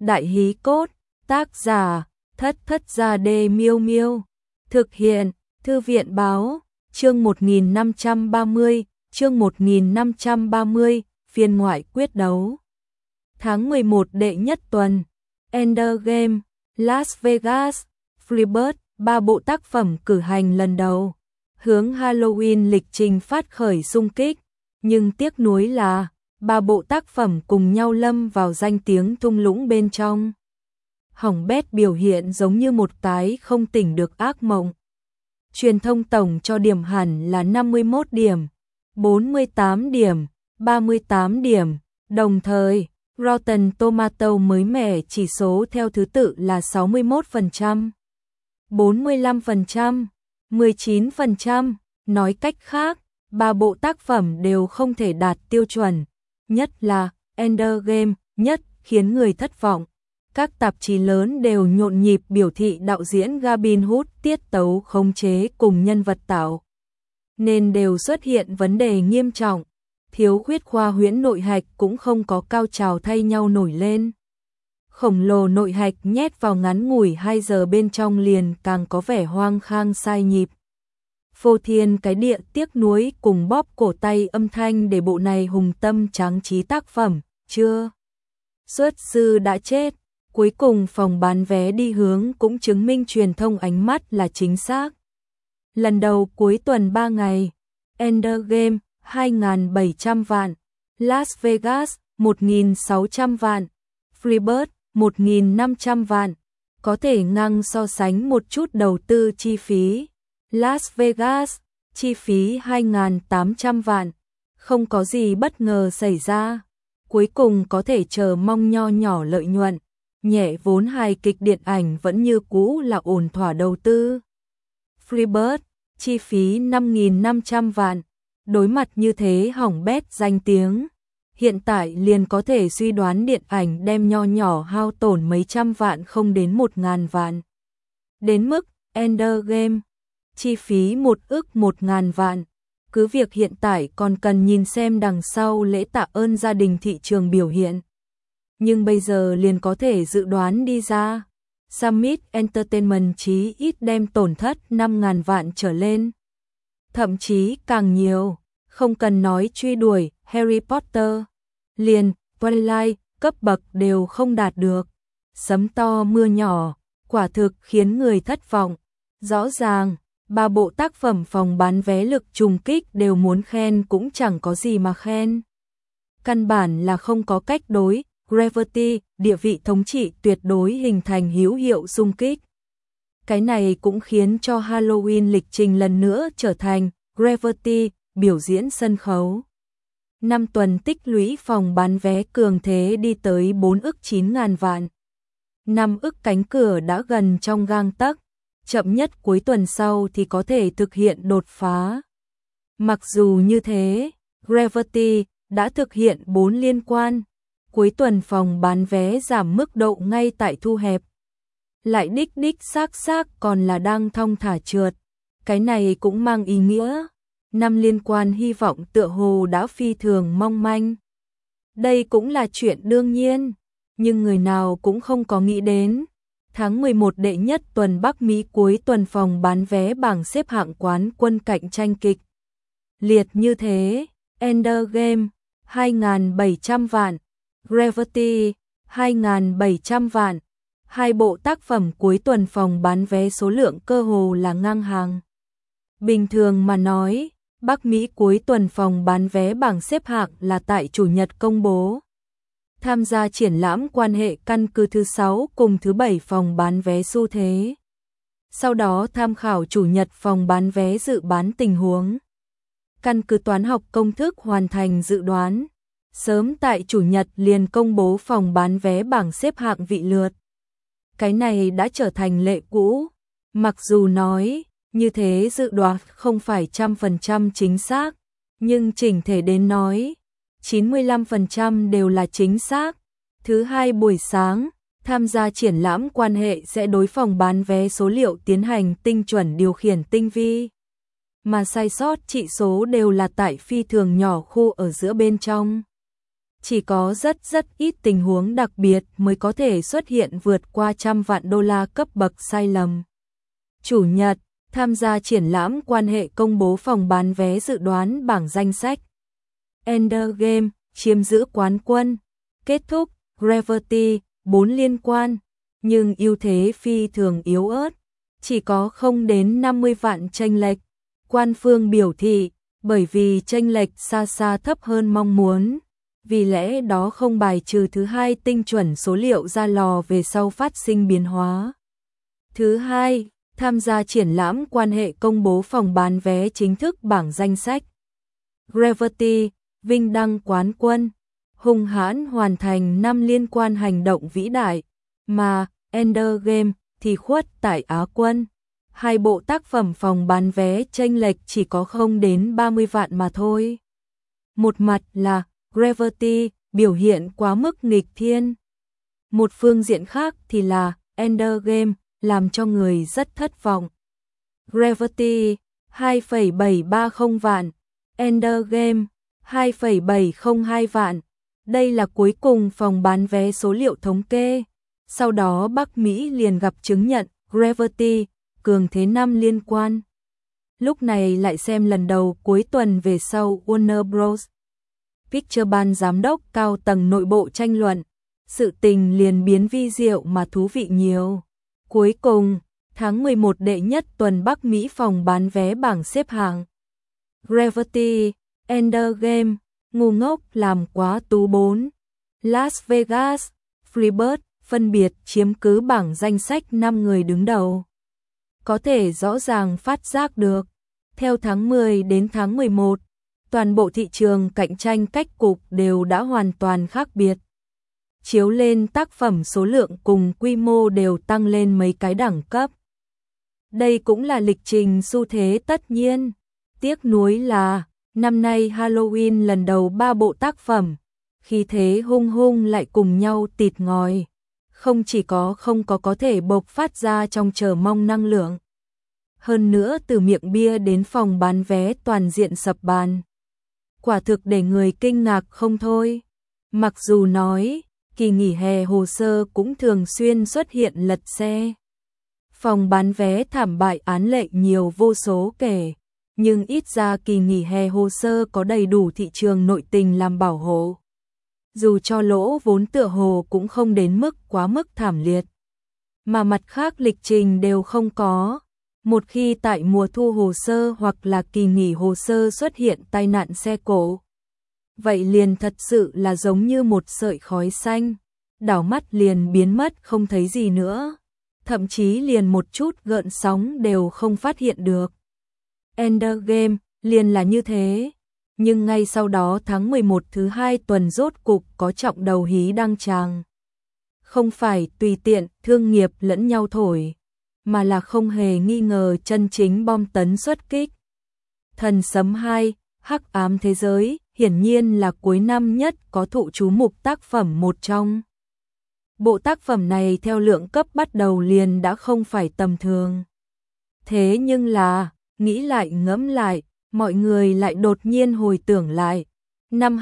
Đại Hí Cốt, tác giả, Thất Gia Đê Miêu Miêu, thực hiện, Thư viện báo, chương 1530, chương 1530, phiên ngoại quyết đấu. Tháng 11 đệ nhất tuần, Ender Game, Las Vegas, Freebird, 3 bộ tác phẩm cử hành lần đầu, hướng Halloween lịch trình phát khởi xung kích, nhưng tiếc nuối là 3 bộ tác phẩm cùng nhau lâm vào danh tiếng thung lũng bên trong. Hỏng bét biểu hiện giống như một cái không tỉnh được ác mộng. Truyền thông tổng cho điểm hẳn là 51 điểm, 48 điểm, 38 điểm, đồng thời Rotten Tomato mới mẻ chỉ số theo thứ tự là 61%, 45%, 19%, nói cách khác, 3 bộ tác phẩm đều không thể đạt tiêu chuẩn, nhất là Ender Game nhất khiến người thất vọng. Các tạp chí lớn đều nhộn nhịp biểu thị đạo diễn Gavin Hood tiết tấu khống chế cùng nhân vật tạo nên đều xuất hiện vấn đề nghiêm trọng, thiếu khuyết khoa huyễn nội hạch cũng không có cao trào thay nhau nổi lên. Khổng lồ nội hạch nhét vào ngắn ngủi 2 giờ bên trong liền càng có vẻ hoang khang sai nhịp. Phô thiên cái địa tiếc nuối cùng bóp cổ tay âm thanh để bộ này hùng tâm tráng trí tác phẩm, chưa. Xuất sư đã chết, cuối cùng phòng bán vé đi hướng cũng chứng minh truyền thông ánh mắt là chính xác. Lần đầu cuối tuần 3 ngày, Ender Game 2.700 vạn, Las Vegas 1.600 vạn, Freebird 1.500 vạn, có thể ngang so sánh một chút đầu tư chi phí. Las Vegas, chi phí 2.800 vạn, không có gì bất ngờ xảy ra, cuối cùng có thể chờ mong nho nhỏ lợi nhuận, nhẹ vốn hài kịch điện ảnh vẫn như cũ là ổn thỏa đầu tư. Freebird, chi phí 5.500 vạn, đối mặt như thế hỏng bét danh tiếng, hiện tại liền có thể suy đoán điện ảnh đem nho nhỏ hao tổn mấy trăm vạn không đến 1.000 vạn. Đến mức Ender Game, chi phí 1.100.000 vạn, cứ việc hiện tại còn cần nhìn xem đằng sau lễ tạ ơn gia đình thị trường biểu hiện. Nhưng bây giờ liền có thể dự đoán đi ra, Summit Entertainment chí ít đem tổn thất 5.000 vạn trở lên. Thậm chí càng nhiều, không cần nói truy đuổi Harry Potter, liền Twilight cấp bậc đều không đạt được. Sấm to mưa nhỏ, quả thực khiến người thất vọng. Rõ ràng, 3 bộ tác phẩm phòng bán vé lực trùng kích đều muốn khen cũng chẳng có gì mà khen. Căn bản là không có cách đối, Gravity, địa vị thống trị tuyệt đối hình thành hữu hiệu xung kích. Cái này cũng khiến cho Halloween lịch trình lần nữa trở thành Gravity, biểu diễn sân khấu. 5 tuần tích lũy phòng bán vé cường thế đi tới 4.900.000 vạn. 5 ức cánh cửa đã gần trong gang tấc. Chậm nhất cuối tuần sau thì có thể thực hiện đột phá. Mặc dù như thế, Gravity đã thực hiện 4 liên quan, cuối tuần phòng bán vé giảm mức độ ngay tại thu hẹp. Lại đích xác còn là đang thong thả trượt, cái này cũng mang ý nghĩa 5 liên quan hy vọng tựa hồ đã phi thường mong manh. Đây cũng là chuyện đương nhiên, nhưng người nào cũng không có nghĩ đến. Tháng 11 đệ nhất tuần Bắc Mỹ cuối tuần phòng bán vé bảng xếp hạng quán quân cạnh tranh kịch liệt như thế, Ender Game 2.700 vạn, Gravity 2.700 vạn, 2 bộ tác phẩm cuối tuần phòng bán vé số lượng cơ hồ là ngang hàng. Bình thường mà nói, Bắc Mỹ cuối tuần phòng bán vé bảng xếp hạng là tại Chủ nhật công bố. Tham gia triển lãm quan hệ căn cứ thứ 6 cùng thứ 7 phòng bán vé xu thế. Sau đó tham khảo Chủ nhật phòng bán vé dự bán tình huống. Căn cứ toán học công thức hoàn thành dự đoán. Sớm tại Chủ nhật liền công bố phòng bán vé bảng xếp hạng vị lượt. Cái này đã trở thành lệ cũ. Mặc dù nói, như thế dự đoán không phải 100% chính xác, nhưng chỉnh thể đến nói, 95% đều là chính xác. Thứ 2 buổi sáng, tham gia triển lãm quan hệ sẽ đối phòng bán vé số liệu tiến hành tinh chuẩn điều khiển tinh vi. Mà sai sót trị số đều là tại phi thường nhỏ khu ở giữa bên trong. chỉ có rất ít tình huống đặc biệt mới có thể xuất hiện vượt qua $100 vạn cấp bậc sai lầm. Chủ nhật, tham gia triển lãm quan hệ công bố phòng bán vé dự đoán bảng danh sách. Endgame chiếm giữ quán quân. Kết thúc, Gravity 4 liên quan, nhưng ưu thế phi thường yếu ớt, chỉ có không đến 50 vạn chênh lệch. Quan phương biểu thị, bởi vì chênh lệch xa thấp hơn mong muốn, vì lẽ đó không bài trừ thứ hai tinh chuẩn số liệu ra lò về sau phát sinh biến hóa. Thứ hai, tham gia triển lãm quan hệ công bố phòng bán vé chính thức bảng danh sách. Gravity, vinh đăng quán quân, hung hãn hoàn thành 5 liên quan hành động vĩ đại, mà Endgame thì khuất tại Á quân. Hai bộ tác phẩm phòng bán vé chênh lệch chỉ có không đến 30 vạn mà thôi. Một mặt là Gravity biểu hiện quá mức nghịch thiên. Một phương diện khác thì là Endgame làm cho người rất thất vọng. Gravity 2,730 vạn, Endgame 2,702 vạn. Đây là cuối cùng phòng bán vé số liệu thống kê. Sau đó Bắc Mỹ liền gặp chứng nhận Gravity cường thế 5 liên quan. Lúc này lại xem lần đầu cuối tuần về sau Warner Bros. Picture ban giám đốc cao tầng nội bộ tranh luận, sự tình liền biến vi diệu mà thú vị nhiều. Cuối cùng, tháng 11 đệ nhất tuần Bắc Mỹ phòng bán vé bảng xếp hạng. Gravity, Endgame, ngu ngốc làm quá tú 4. Las Vegas, Freebird phân biệt chiếm cứ bảng danh sách 5 người đứng đầu. Có thể rõ ràng phát giác được, theo tháng 10 đến tháng 11, toàn bộ thị trường cạnh tranh cách cục đều đã hoàn toàn khác biệt. Chiếu lên tác phẩm số lượng cùng quy mô đều tăng lên mấy cái đẳng cấp. Đây cũng là lịch trình xu thế tất nhiên. Tiếc nuối là, năm nay Halloween lần đầu 3 bộ tác phẩm, khí thế hung lại cùng nhau tịt ngòi. Không chỉ không có thể bộc phát ra trong chờ mong năng lượng. Hơn nữa từ miệng bia đến phòng bán vé toàn diện sập bàn. Quả thực để người kinh ngạc không thôi. Mặc dù nói, kỳ nghỉ hè hồ sơ cũng thường xuyên xuất hiện lật xe. Phòng bán vé thảm bại án lệ nhiều vô số kể, nhưng ít ra kỳ nghỉ hè hồ sơ có đầy đủ thị trường nội tình làm bảo hộ. Dù cho lỗ vốn tựa hồ cũng không đến mức quá mức thảm liệt. Mà mặt khác lịch trình đều không có. Một khi tại mùa thu hồ sơ hoặc là kỳ nghỉ hồ sơ xuất hiện tai nạn xe cộ, vậy liền thật sự là giống như một sợi khói xanh, đảo mắt liền biến mất không thấy gì nữa. Thậm chí liền một chút gợn sóng đều không phát hiện được. Endgame liền là như thế. Nhưng ngay sau đó tháng 11 thứ 2 tuần rốt cục có trọng đầu hí đăng tràng. Không phải tùy tiện thương nghiệp lẫn nhau thổi, mà là không hề nghi ngờ chân chính bom tấn xuất kích. Thần Sấm 2, Hắc Ám Thế Giới, hiển nhiên là cuối năm nhất có thụ chú mục tác phẩm một trong. Bộ tác phẩm này theo lượng cấp bắt đầu liền đã không phải tầm thường. Thế nhưng là, nghĩ lại ngẫm lại, mọi người lại đột nhiên hồi tưởng lại. Năm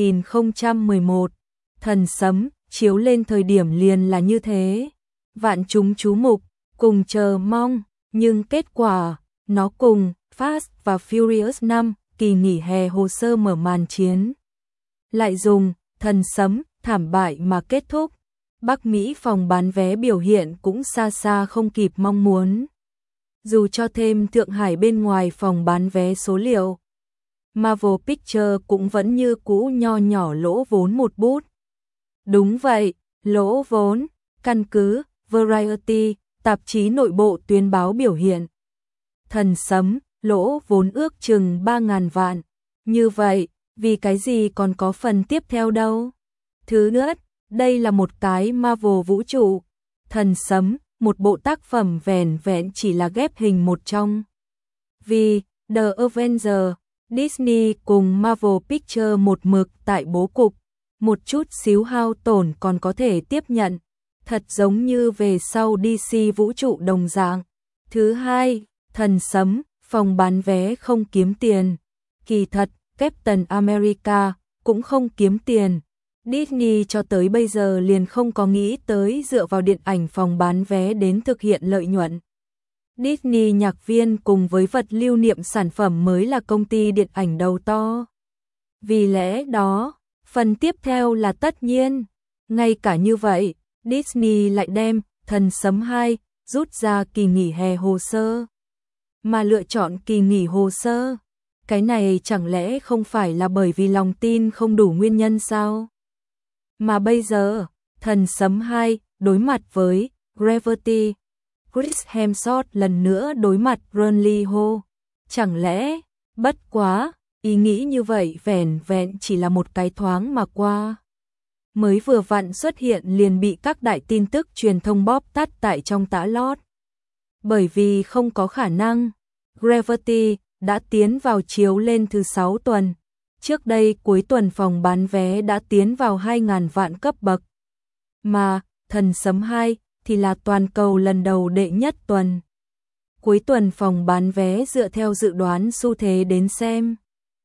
2011, Thần Sấm chiếu lên thời điểm liền là như thế. Vạn chúng chú mục, cùng chờ mong, nhưng kết quả, nó cùng Fast và Furious 5, kỳ nghỉ hè hồ sơ mở màn chiến. Lại dùng Thần Sấm thảm bại mà kết thúc. Bắc Mỹ phòng bán vé biểu hiện cũng xa không kịp mong muốn. Dù cho thêm Thượng Hải bên ngoài phòng bán vé số liệu, Marvel Pictures cũng vẫn như cũ nho nhỏ lỗ vốn một bút. Đúng vậy, lỗ vốn, căn cứ Variety, tạp chí nội bộ tuyên báo biểu hiện. Thần Sấm, lỗ vốn ước chừng 3.000 vạn. Như vậy, vì cái gì còn có phần tiếp theo đâu? Thứ nữa, đây là một cái Marvel vũ trụ. Thần Sấm, một bộ tác phẩm vẻn vẹn chỉ là ghép hình một trong. Vì The Avengers, Disney cùng Marvel Pictures một mực tại bố cục, một chút xíu hao tổn còn có thể tiếp nhận, thật giống như về sau DC vũ trụ đồng dạng. Thứ hai, Thần Sấm, phòng bán vé không kiếm tiền. Kỳ thật, Captain America cũng không kiếm tiền. Disney cho tới bây giờ liền không có nghĩ tới dựa vào điện ảnh phòng bán vé đến thực hiện lợi nhuận. Disney nhạc viên cùng với vật lưu niệm sản phẩm mới là công ty điện ảnh đầu to. Vì lẽ đó, phần tiếp theo là tất nhiên. Ngay cả như vậy, Disney lại đem Thần Sấm 2 rút ra kỳ nghỉ hè hồ sơ. Mà lựa chọn kỳ nghỉ hồ sơ, cái này chẳng lẽ không phải là bởi vì lòng tin không đủ nguyên nhân sao? Mà bây giờ, Thần Sấm 2 đối mặt với Gravity, Chris Hemsworth lần nữa đối mặt Bradley Ho. Chẳng lẽ, bất quá, ý nghĩ như vậy vẻn vẹn chỉ là một cái thoáng mà qua. Mới vừa vặn xuất hiện liền bị các đại tin tức truyền thông bóp tắt tại trong tã lót. Bởi vì không có khả năng, Gravity đã tiến vào chiếu lên thứ 6 tuần. Trước đây cuối tuần phòng bán vé đã tiến vào 2.000 vạn cấp bậc. Mà, Thần Sấm 2 thì là toàn cầu lần đầu đệ nhất tuần. Cuối tuần phòng bán vé dựa theo dự đoán xu thế đến xem.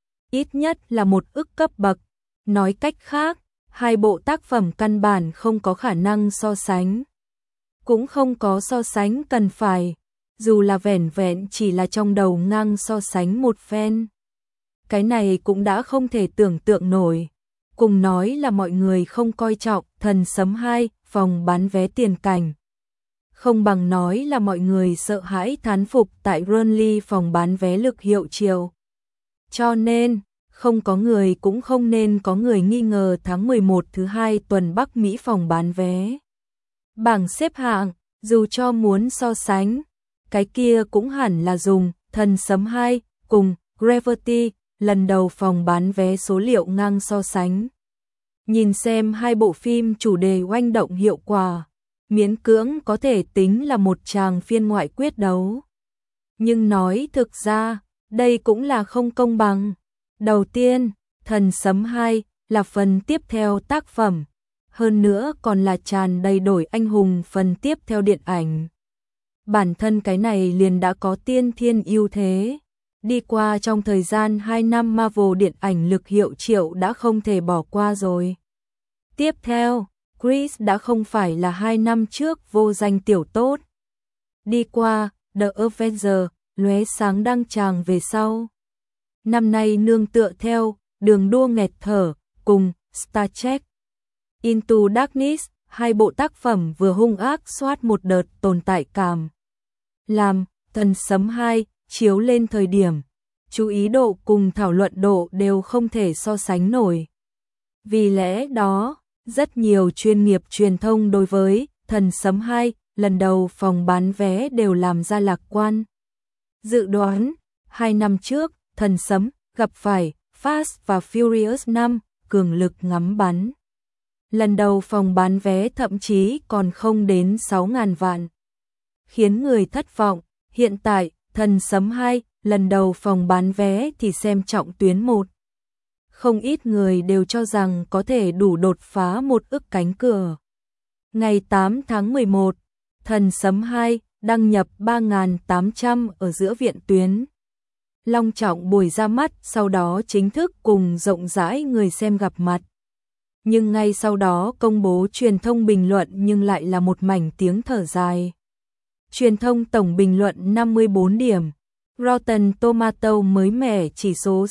Ít nhất là 1 ức cấp bậc. Nói cách khác, hai bộ tác phẩm căn bản không có khả năng so sánh. Cũng không có so sánh cần phải, dù là vẻn vẹn chỉ là trong đầu ngang so sánh một phen. Cái này cũng đã không thể tưởng tượng nổi. Cùng nói là mọi người không coi trọng Thần Sấm 2 phòng bán vé tiền cảnh. Không bằng nói là mọi người sợ hãi thán phục tại Burnley phòng bán vé lực hiệu triệu. Cho nên, không có người cũng không nên có người nghi ngờ tháng 11 thứ 2 tuần Bắc Mỹ phòng bán vé. Bảng xếp hạng, dù cho muốn so sánh, cái kia cũng hẳn là dùng Thần Sấm 2 cùng Gravity lần đầu phòng bán vé số liệu ngang so sánh. Nhìn xem hai bộ phim chủ đề oanh động hiệu quả, miễn cưỡng có thể tính là một tràng phiên ngoại quyết đấu. Nhưng nói thực ra, đây cũng là không công bằng. Đầu tiên, Thần Sấm 2 là phần tiếp theo tác phẩm, hơn nữa còn là tràn đầy đổi anh hùng phần tiếp theo điện ảnh. Bản thân cái này liền đã có tiên thiên ưu thế. Đi qua trong thời gian 2 năm Marvel điện ảnh lực hiệu triệu đã không thể bỏ qua rồi. Tiếp theo, Chris đã không phải là 2 năm trước vô danh tiểu tốt. Đi qua, The Avengers, lóe sáng đăng tràng về sau. Năm nay nương tựa theo, đường đua nghẹt thở, cùng Star Trek Into Darkness, hai bộ tác phẩm vừa hung ác soát một đợt tồn tại cảm. Làm, Thần Sấm 2, chiếu lên thời điểm, chú ý độ cùng thảo luận độ đều không thể so sánh nổi. Vì lẽ đó, rất nhiều chuyên nghiệp truyền thông đối với Thần Sấm 2, lần đầu phòng bán vé đều làm ra lạc quan. Dự đoán, 2 năm trước, Thần Sấm gặp phải Fast và Furious 5, cường lực ngắm bắn. Lần đầu phòng bán vé thậm chí còn không đến 6.000 vạn. Khiến người thất vọng, hiện tại, Thần Sấm 2, lần đầu phòng bán vé thì xem trọng tuyến 1. Không ít người đều cho rằng có thể đủ đột phá 1 ức cánh cửa. Ngày 8 tháng 11, Thần Sấm 2 đăng nhập 3.800 ở giữa viện tuyến. Long trọng buổi ra mắt, sau đó chính thức cùng rộng rãi người xem gặp mặt. Nhưng ngay sau đó công bố truyền thông bình luận nhưng lại là một mảnh tiếng thở dài. Truyền thông tổng bình luận 54 điểm. Rotten Tomato mới mẻ chỉ số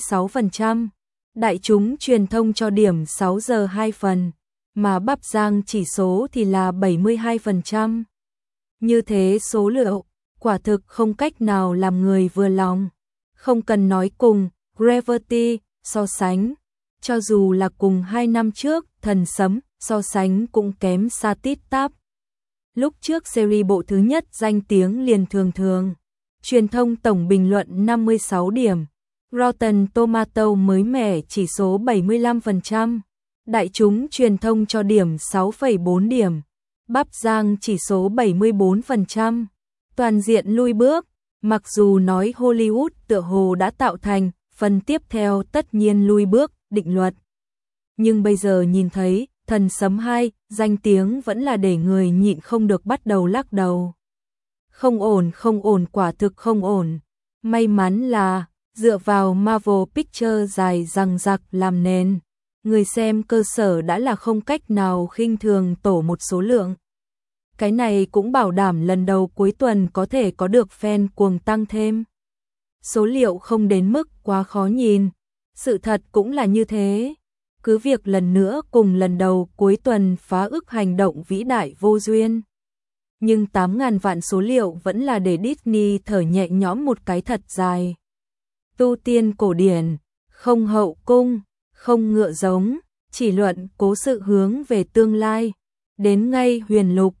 66%. Đại chúng truyền thông cho điểm 6 giờ 2 phần. Mà Bắp Giang chỉ số thì là 72%. Như thế số liệu, quả thực không cách nào làm người vừa lòng. Không cần nói cùng Gravity so sánh. Cho dù là cùng 2 năm trước, Thần Sấm so sánh cũng kém xa tít tắp. Lúc trước series bộ thứ nhất danh tiếng liền thường thường. Truyền thông tổng bình luận 56 điểm. Rotten Tomato mới mẻ chỉ số 75%. Đại chúng truyền thông cho điểm 6,4 điểm. Bắp Giang chỉ số 74%. Toàn diện lui bước. Mặc dù nói Hollywood tựa hồ đã tạo thành phần tiếp theo tất nhiên lui bước định luật. Nhưng bây giờ nhìn thấy Thần Sấm 2, danh tiếng vẫn là để người nhịn không được bắt đầu lắc đầu. Không ổn, quả thực không ổn. May mắn là dựa vào Marvel Pictures dài dằng dặc làm nền, Người xem cơ sở đã là không cách nào khinh thường tổ một số lượng. Cái này cũng bảo đảm lần đầu cuối tuần có thể có được fan cuồng tăng thêm. Số liệu không đến mức quá khó nhìn, sự thật cũng là như thế. Cứ việc lần nữa cùng lần đầu cuối tuần phá ức hành động vĩ đại vô duyên. Nhưng 8.000 vạn số liệu vẫn là để Disney thở nhẹ nhõm một cái thật dài. Tu tiên cổ điển, không hậu cung, không ngựa giống, chỉ luận cố sự hướng về tương lai. Đến ngay huyền lục,